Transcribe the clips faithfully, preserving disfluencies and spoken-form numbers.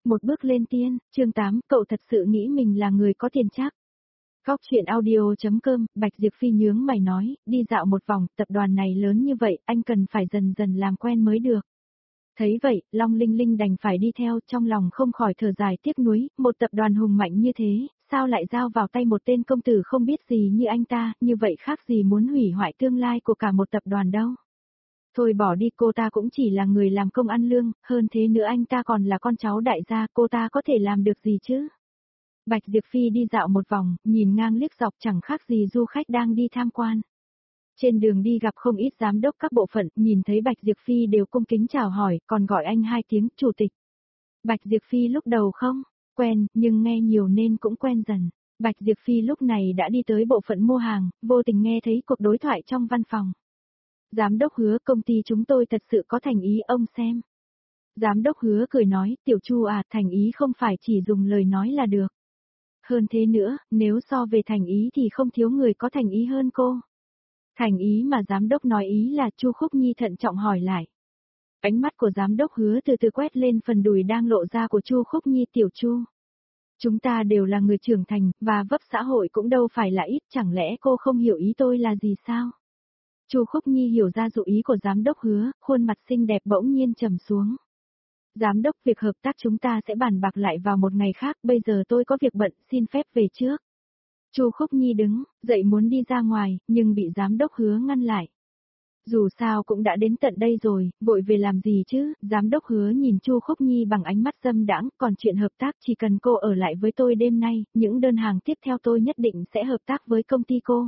Một bước lên tiên, chương tám, cậu thật sự nghĩ mình là người có tiền chắc. Góc chuyện audio.com, Bạch Diệp Phi nhướng mày nói, đi dạo một vòng, tập đoàn này lớn như vậy, anh cần phải dần dần làm quen mới được. Thấy vậy, Long Linh Linh đành phải đi theo, trong lòng không khỏi thở dài tiếc nuối, một tập đoàn hùng mạnh như thế, sao lại giao vào tay một tên công tử không biết gì như anh ta, như vậy khác gì muốn hủy hoại tương lai của cả một tập đoàn đâu. Thôi bỏ đi, cô ta cũng chỉ là người làm công ăn lương, hơn thế nữa anh ta còn là con cháu đại gia, cô ta có thể làm được gì chứ? Bạch Diệp Phi đi dạo một vòng, nhìn ngang liếc dọc chẳng khác gì du khách đang đi tham quan. Trên đường đi gặp không ít giám đốc các bộ phận, nhìn thấy Bạch Diệp Phi đều cung kính chào hỏi, còn gọi anh hai tiếng chủ tịch. Bạch Diệp Phi lúc đầu không quen, nhưng nghe nhiều nên cũng quen dần. Bạch Diệp Phi lúc này đã đi tới bộ phận mua hàng, vô tình nghe thấy cuộc đối thoại trong văn phòng. Giám đốc Hứa, công ty chúng tôi thật sự có thành ý, ông xem. Giám đốc Hứa cười nói, Tiểu Chu à, thành ý không phải chỉ dùng lời nói là được. Hơn thế nữa, nếu so về thành ý thì không thiếu người có thành ý hơn cô. Thành ý mà giám đốc nói ý là Chu Khúc Nhi thận trọng hỏi lại. Ánh mắt của giám đốc Hứa từ từ quét lên phần đùi đang lộ ra của Chu Khúc Nhi. Tiểu Chu, chúng ta đều là người trưởng thành, và vấp xã hội cũng đâu phải là ít, chẳng lẽ cô không hiểu ý tôi là gì sao? Chu Khúc Nhi hiểu ra dụ ý của giám đốc Hứa, khuôn mặt xinh đẹp bỗng nhiên trầm xuống. Giám đốc, việc hợp tác chúng ta sẽ bàn bạc lại vào một ngày khác, bây giờ tôi có việc bận, xin phép về trước. Chu Khúc Nhi đứng dậy muốn đi ra ngoài, nhưng bị giám đốc Hứa ngăn lại. Dù sao cũng đã đến tận đây rồi, vội về làm gì chứ? Giám đốc Hứa nhìn Chu Khúc Nhi bằng ánh mắt dâm đãng, còn chuyện hợp tác chỉ cần cô ở lại với tôi đêm nay, những đơn hàng tiếp theo tôi nhất định sẽ hợp tác với công ty cô.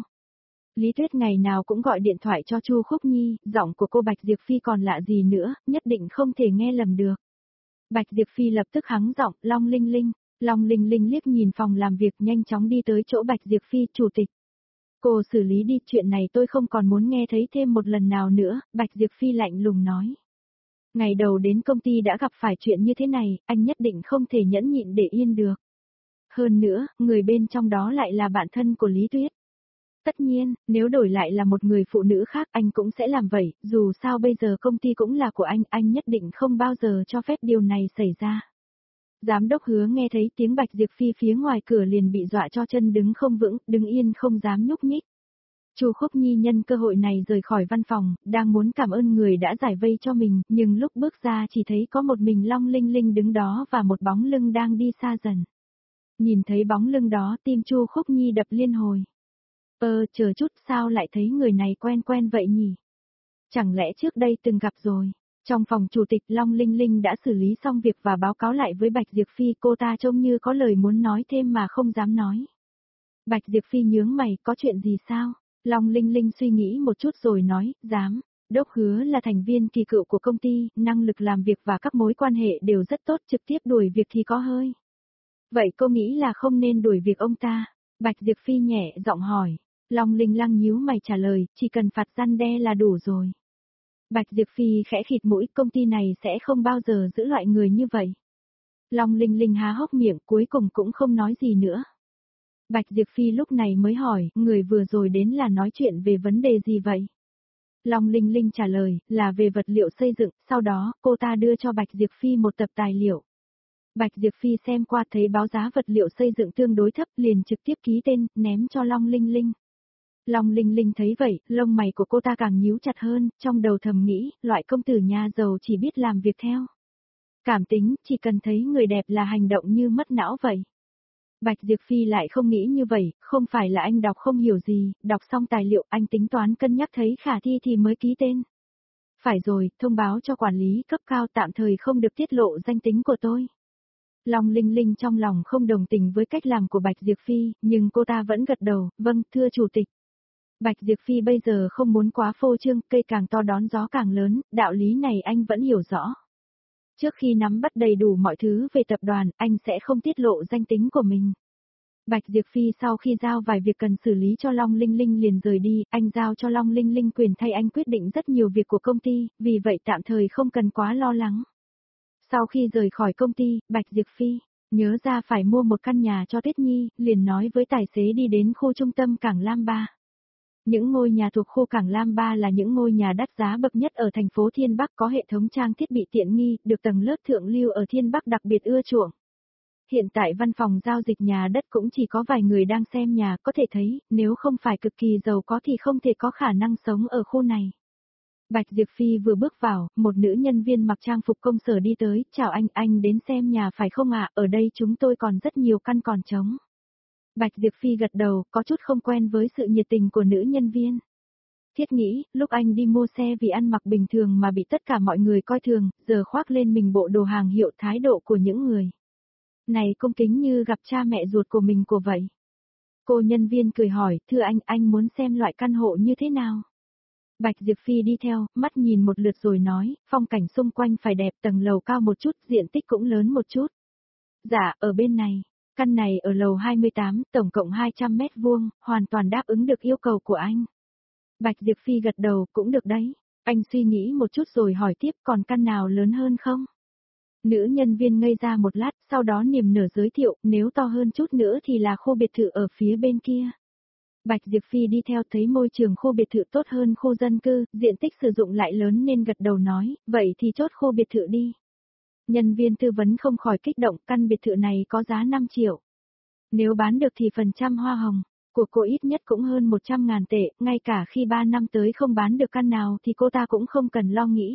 Lý Tuyết ngày nào cũng gọi điện thoại cho Chu Khúc Nhi, giọng của cô Bạch Diệp Phi còn lạ gì nữa, nhất định không thể nghe lầm được. Bạch Diệp Phi lập tức hắng giọng, Long Linh Linh. Long Linh Linh liếc nhìn phòng làm việc, nhanh chóng đi tới chỗ Bạch Diệp Phi, chủ tịch. Cô xử lý đi, chuyện này tôi không còn muốn nghe thấy thêm một lần nào nữa, Bạch Diệp Phi lạnh lùng nói. Ngày đầu đến công ty đã gặp phải chuyện như thế này, anh nhất định không thể nhẫn nhịn để yên được. Hơn nữa, người bên trong đó lại là bạn thân của Lý Tuyết. Tất nhiên, nếu đổi lại là một người phụ nữ khác anh cũng sẽ làm vậy, dù sao bây giờ công ty cũng là của anh, anh nhất định không bao giờ cho phép điều này xảy ra. Giám đốc Hứa nghe thấy tiếng Bạch Diệp Phi phía ngoài cửa liền bị dọa cho chân đứng không vững, đứng yên không dám nhúc nhích. Chu Khúc Nhi nhân cơ hội này rời khỏi văn phòng, đang muốn cảm ơn người đã giải vây cho mình, nhưng lúc bước ra chỉ thấy có một mình Long Linh Linh đứng đó và một bóng lưng đang đi xa dần. Nhìn thấy bóng lưng đó, tim Chu Khúc Nhi đập liên hồi. Ơ, chờ chút, sao lại thấy người này quen quen vậy nhỉ? Chẳng lẽ trước đây từng gặp rồi? Trong phòng chủ tịch, Long Linh Linh đã xử lý xong việc và báo cáo lại với Bạch Diệp Phi, cô ta trông như có lời muốn nói thêm mà không dám nói. Bạch Diệp Phi nhướng mày, có chuyện gì sao? Long Linh Linh suy nghĩ một chút rồi nói, dám. Đốc Hứa là thành viên kỳ cựu của công ty, năng lực làm việc và các mối quan hệ đều rất tốt, trực tiếp đuổi việc thì có hơi. Vậy cô nghĩ là không nên đuổi việc ông ta? Bạch Diệp Phi nhẹ giọng hỏi. Long Linh Lăng nhíu mày trả lời, chỉ cần phạt răn đe là đủ rồi. Bạch Diệp Phi khẽ khịt mũi, công ty này sẽ không bao giờ giữ loại người như vậy. Long Linh Linh há hốc miệng, cuối cùng cũng không nói gì nữa. Bạch Diệp Phi lúc này mới hỏi, người vừa rồi đến là nói chuyện về vấn đề gì vậy? Long Linh Linh trả lời, là về vật liệu xây dựng, sau đó, cô ta đưa cho Bạch Diệp Phi một tập tài liệu. Bạch Diệp Phi xem qua thấy báo giá vật liệu xây dựng tương đối thấp, liền trực tiếp ký tên, ném cho Long Linh Linh. Long Linh Linh thấy vậy, lông mày của cô ta càng nhíu chặt hơn, trong đầu thầm nghĩ, loại công tử nhà giàu chỉ biết làm việc theo cảm tính, chỉ cần thấy người đẹp là hành động như mất não vậy. Bạch Diệp Phi lại không nghĩ như vậy, không phải là anh đọc không hiểu gì, đọc xong tài liệu anh tính toán cân nhắc thấy khả thi thì mới ký tên. Phải rồi, thông báo cho quản lý cấp cao tạm thời không được tiết lộ danh tính của tôi. Long Linh Linh trong lòng không đồng tình với cách làm của Bạch Diệp Phi, nhưng cô ta vẫn gật đầu, vâng, thưa chủ tịch. Bạch Diệp Phi bây giờ không muốn quá phô trương, cây càng to đón gió càng lớn, đạo lý này anh vẫn hiểu rõ. Trước khi nắm bắt đầy đủ mọi thứ về tập đoàn, anh sẽ không tiết lộ danh tính của mình. Bạch Diệp Phi sau khi giao vài việc cần xử lý cho Long Linh Linh liền rời đi, anh giao cho Long Linh Linh quyền thay anh quyết định rất nhiều việc của công ty, vì vậy tạm thời không cần quá lo lắng. Sau khi rời khỏi công ty, Bạch Diệp Phi nhớ ra phải mua một căn nhà cho Tuyết Nhi, liền nói với tài xế đi đến khu trung tâm Cảng Lam Ba. Những ngôi nhà thuộc khu Cảng Lam ba là những ngôi nhà đắt giá bậc nhất ở thành phố Thiên Bắc, có hệ thống trang thiết bị tiện nghi, được tầng lớp thượng lưu ở Thiên Bắc đặc biệt ưa chuộng. Hiện tại văn phòng giao dịch nhà đất cũng chỉ có vài người đang xem nhà, có thể thấy, nếu không phải cực kỳ giàu có thì không thể có khả năng sống ở khu này. Bạch Diệp Phi vừa bước vào, một nữ nhân viên mặc trang phục công sở đi tới, chào anh, anh đến xem nhà phải không ạ, ở đây chúng tôi còn rất nhiều căn còn trống. Bạch Diệp Phi gật đầu, có chút không quen với sự nhiệt tình của nữ nhân viên. Thiết nghĩ, lúc anh đi mua xe vì ăn mặc bình thường mà bị tất cả mọi người coi thường, giờ khoác lên mình bộ đồ hàng hiệu, thái độ của những người này cung kính như gặp cha mẹ ruột của mình của vậy. Cô nhân viên cười hỏi, thưa anh, anh muốn xem loại căn hộ như thế nào? Bạch Diệp Phi đi theo, mắt nhìn một lượt rồi nói, phong cảnh xung quanh phải đẹp, tầng lầu cao một chút, diện tích cũng lớn một chút. Dạ, ở bên này, căn này ở lầu hai mươi tám, tổng cộng hai trăm mét vuông, hoàn toàn đáp ứng được yêu cầu của anh. Bạch Diệp Phi gật đầu, cũng được đấy. Anh suy nghĩ một chút rồi hỏi tiếp, còn căn nào lớn hơn không? Nữ nhân viên ngây ra một lát, sau đó niềm nở giới thiệu, nếu to hơn chút nữa thì là khu biệt thự ở phía bên kia. Bạch Diệp Phi đi theo, thấy môi trường khu biệt thự tốt hơn khu dân cư, diện tích sử dụng lại lớn nên gật đầu nói, vậy thì chốt khu biệt thự đi. Nhân viên tư vấn không khỏi kích động, căn biệt thự này có giá năm triệu. Nếu bán được thì phần trăm hoa hồng của cô ít nhất cũng hơn một trăm ngàn tệ, ngay cả khi ba năm tới không bán được căn nào thì cô ta cũng không cần lo nghĩ.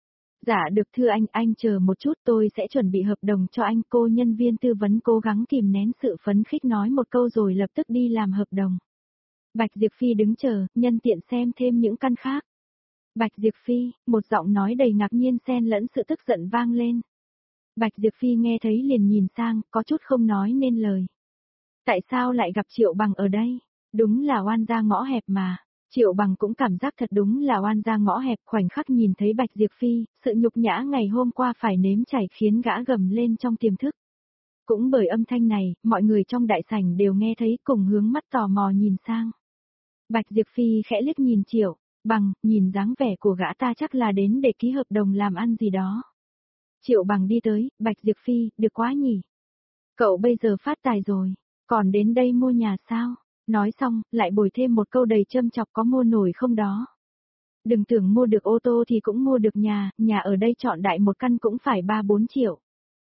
Dạ được, thưa anh, anh chờ một chút, tôi sẽ chuẩn bị hợp đồng cho anh. Cô nhân viên tư vấn cố gắng kìm nén sự phấn khích nói một câu rồi lập tức đi làm hợp đồng. Bạch Diệp Phi đứng chờ, nhân tiện xem thêm những căn khác. Bạch Diệp Phi, một giọng nói đầy ngạc nhiên xen lẫn sự tức giận vang lên. Bạch Diệp Phi nghe thấy liền nhìn sang, có chút không nói nên lời. Tại sao lại gặp Triệu Bằng ở đây? Đúng là oan gia ngõ hẹp mà. Triệu Bằng cũng cảm giác thật đúng là oan gia ngõ hẹp, khoảnh khắc nhìn thấy Bạch Diệp Phi, sự nhục nhã ngày hôm qua phải nếm trải khiến gã gầm lên trong tiềm thức. Cũng bởi âm thanh này, mọi người trong đại sảnh đều nghe thấy, cùng hướng mắt tò mò nhìn sang. Bạch Diệp Phi khẽ liếc nhìn Triệu Bằng, nhìn dáng vẻ của gã ta chắc là đến để ký hợp đồng làm ăn gì đó. Triệu Bằng đi tới, Bạch Diệp Phi, được quá nhỉ. Cậu bây giờ phát tài rồi, còn đến đây mua nhà sao? Nói xong, lại bồi thêm một câu đầy châm chọc, có mua nổi không đó? Đừng tưởng mua được ô tô thì cũng mua được nhà, nhà ở đây chọn đại một căn cũng phải ba bốn triệu.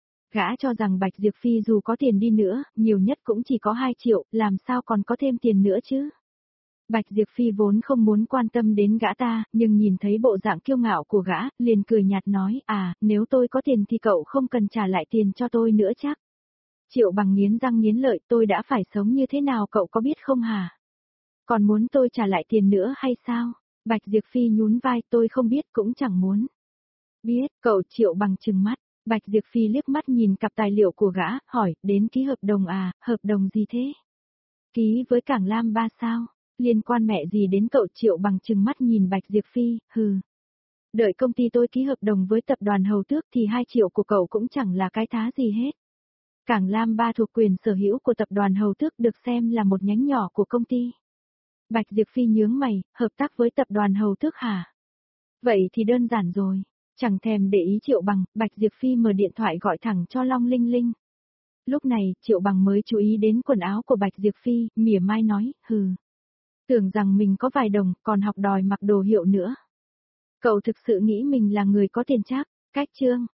Gã cho rằng Bạch Diệp Phi dù có tiền đi nữa, nhiều nhất cũng chỉ có hai triệu, làm sao còn có thêm tiền nữa chứ? Bạch Diệp Phi vốn không muốn quan tâm đến gã ta, nhưng nhìn thấy bộ dạng kiêu ngạo của gã, liền cười nhạt nói, à, nếu tôi có tiền thì cậu không cần trả lại tiền cho tôi nữa chắc. Triệu Bằng nghiến răng nghiến lợi, tôi đã phải sống như thế nào cậu có biết không hả? Còn muốn tôi trả lại tiền nữa hay sao? Bạch Diệp Phi nhún vai, tôi không biết cũng chẳng muốn. Biết, cậu. Triệu Bằng trừng mắt. Bạch Diệp Phi liếc mắt nhìn cặp tài liệu của gã, hỏi, đến ký hợp đồng à, hợp đồng gì thế? Ký với Cảng Lam ba sao? Liên quan mẹ gì đến cậu? Triệu Bằng trừng mắt nhìn Bạch Diệp Phi, hừ. Đợi công ty tôi ký hợp đồng với tập đoàn Hầu Tước thì hai triệu của cậu cũng chẳng là cái thá gì hết. Cảng Lam ba thuộc quyền sở hữu của tập đoàn Hầu Tước, được xem là một nhánh nhỏ của công ty. Bạch Diệp Phi nhướng mày, hợp tác với tập đoàn Hầu Tước hả? Vậy thì đơn giản rồi. Chẳng thèm để ý Triệu Bằng, Bạch Diệp Phi mở điện thoại gọi thẳng cho Long Linh Linh. Lúc này, Triệu Bằng mới chú ý đến quần áo của Bạch Diệp Phi, mỉa mai nói, hừ. Tưởng rằng mình có vài đồng, còn học đòi mặc đồ hiệu nữa. Cậu thực sự nghĩ mình là người có tiền chắc? Cách chương.